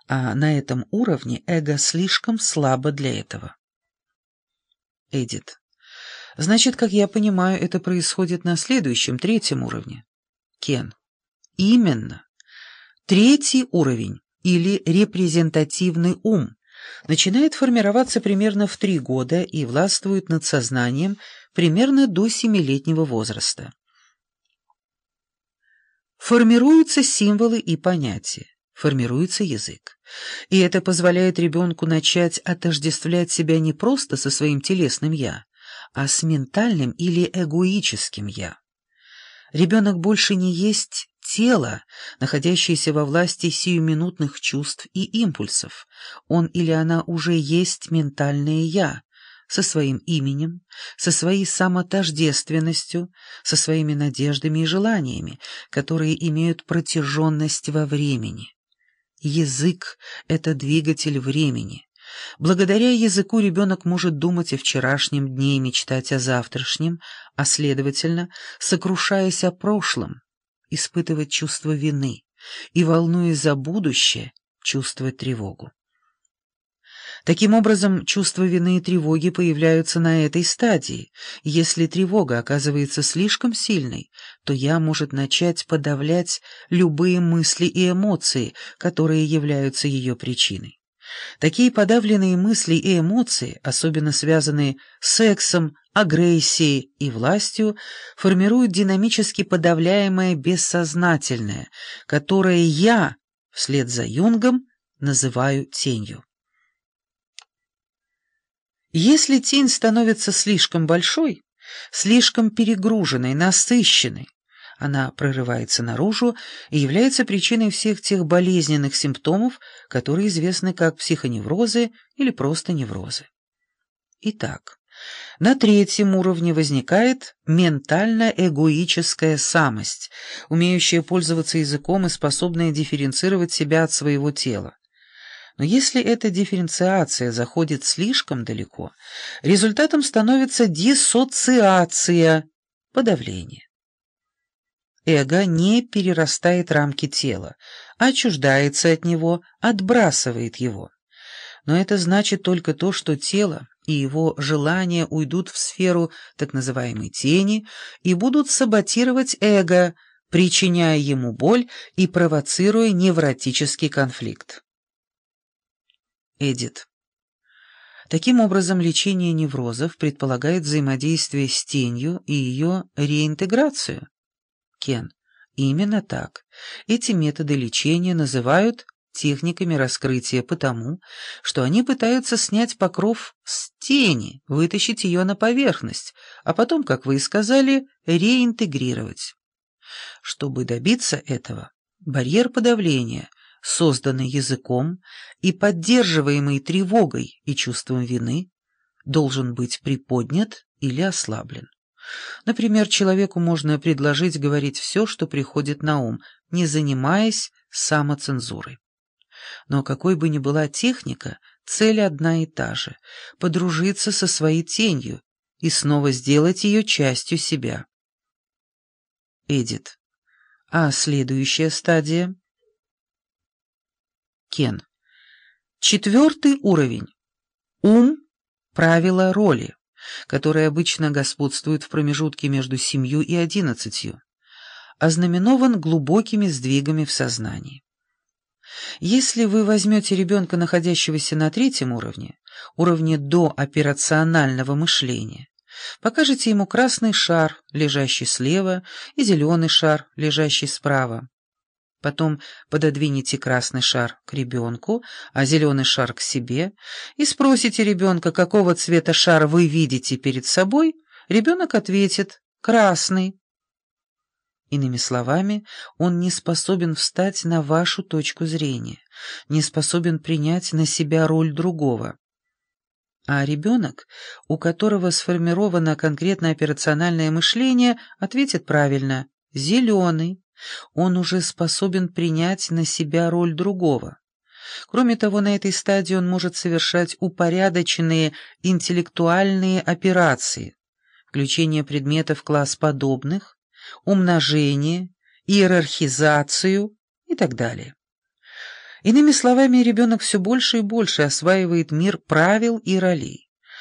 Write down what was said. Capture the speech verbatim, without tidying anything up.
а на этом уровне эго слишком слабо для этого. Эдит. Значит, как я понимаю, это происходит на следующем, третьем уровне. Кен. Именно. Третий уровень, или репрезентативный ум, начинает формироваться примерно в три года и властвует над сознанием примерно до семилетнего возраста. Формируются символы и понятия, формируется язык. И это позволяет ребенку начать отождествлять себя не просто со своим телесным «я», а с ментальным или эгоическим «я». Ребенок больше не есть тело, находящееся во власти сиюминутных чувств и импульсов. Он или она уже есть ментальное «я», со своим именем, со своей самотождественностью, со своими надеждами и желаниями, которые имеют протяженность во времени. Язык — это двигатель времени. Благодаря языку ребенок может думать о вчерашнем дне и мечтать о завтрашнем, а, следовательно, сокрушаясь о прошлом, испытывать чувство вины и, волнуясь за будущее, чувствовать тревогу. Таким образом, чувство вины и тревоги появляются на этой стадии. Если тревога оказывается слишком сильной, то «я» может начать подавлять любые мысли и эмоции, которые являются ее причиной. Такие подавленные мысли и эмоции, особенно связанные с сексом, агрессией и властью, формируют динамически подавляемое бессознательное, которое я, вслед за Юнгом, называю тенью. Если тень становится слишком большой, слишком перегруженной, насыщенной, она прорывается наружу и является причиной всех тех болезненных симптомов, которые известны как психоневрозы или просто неврозы. Итак, на третьем уровне возникает ментально-эгоическая самость, умеющая пользоваться языком и способная дифференцировать себя от своего тела. Но если эта дифференциация заходит слишком далеко, результатом становится диссоциация, подавление. Эго не перерастает рамки тела, а отчуждается от него, отбрасывает его. Но это значит только то, что тело и его желания уйдут в сферу так называемой тени и будут саботировать эго, причиняя ему боль и провоцируя невротический конфликт. Эдит. Таким образом, лечение неврозов предполагает взаимодействие с тенью и ее реинтеграцию. Кен. Именно так. Эти методы лечения называют техниками раскрытия потому, что они пытаются снять покров с тени, вытащить ее на поверхность, а потом, как вы и сказали, реинтегрировать. Чтобы добиться этого, барьер подавления, созданный языком и поддерживаемый тревогой и чувством вины, должен быть приподнят или ослаблен. Например, человеку можно предложить говорить все, что приходит на ум, не занимаясь самоцензурой. Но какой бы ни была техника, цель одна и та же — подружиться со своей тенью и снова сделать ее частью себя. Эдит. А следующая стадия? Кен. Четвертый уровень. Ум — правила роли, которые обычно господствуют в промежутке между семью и одиннадцатью, ознаменован глубокими сдвигами в сознании. Если вы возьмете ребенка, находящегося на третьем уровне, уровне дооперационального мышления, покажете ему красный шар, лежащий слева, и зеленый шар, лежащий справа. Потом пододвинете красный шар к ребенку, а зеленый шар к себе, и спросите ребенка, какого цвета шар вы видите перед собой, ребенок ответит «красный». Иными словами, он не способен встать на вашу точку зрения, не способен принять на себя роль другого. А ребенок, у которого сформировано конкретное операциональное мышление, ответит правильно «зеленый». Он уже способен принять на себя роль другого. Кроме того, на этой стадии он может совершать упорядоченные интеллектуальные операции, включение предметов класс-подобных, умножение, иерархизацию и так далее. Иными словами, ребенок все больше и больше осваивает мир правил и ролей.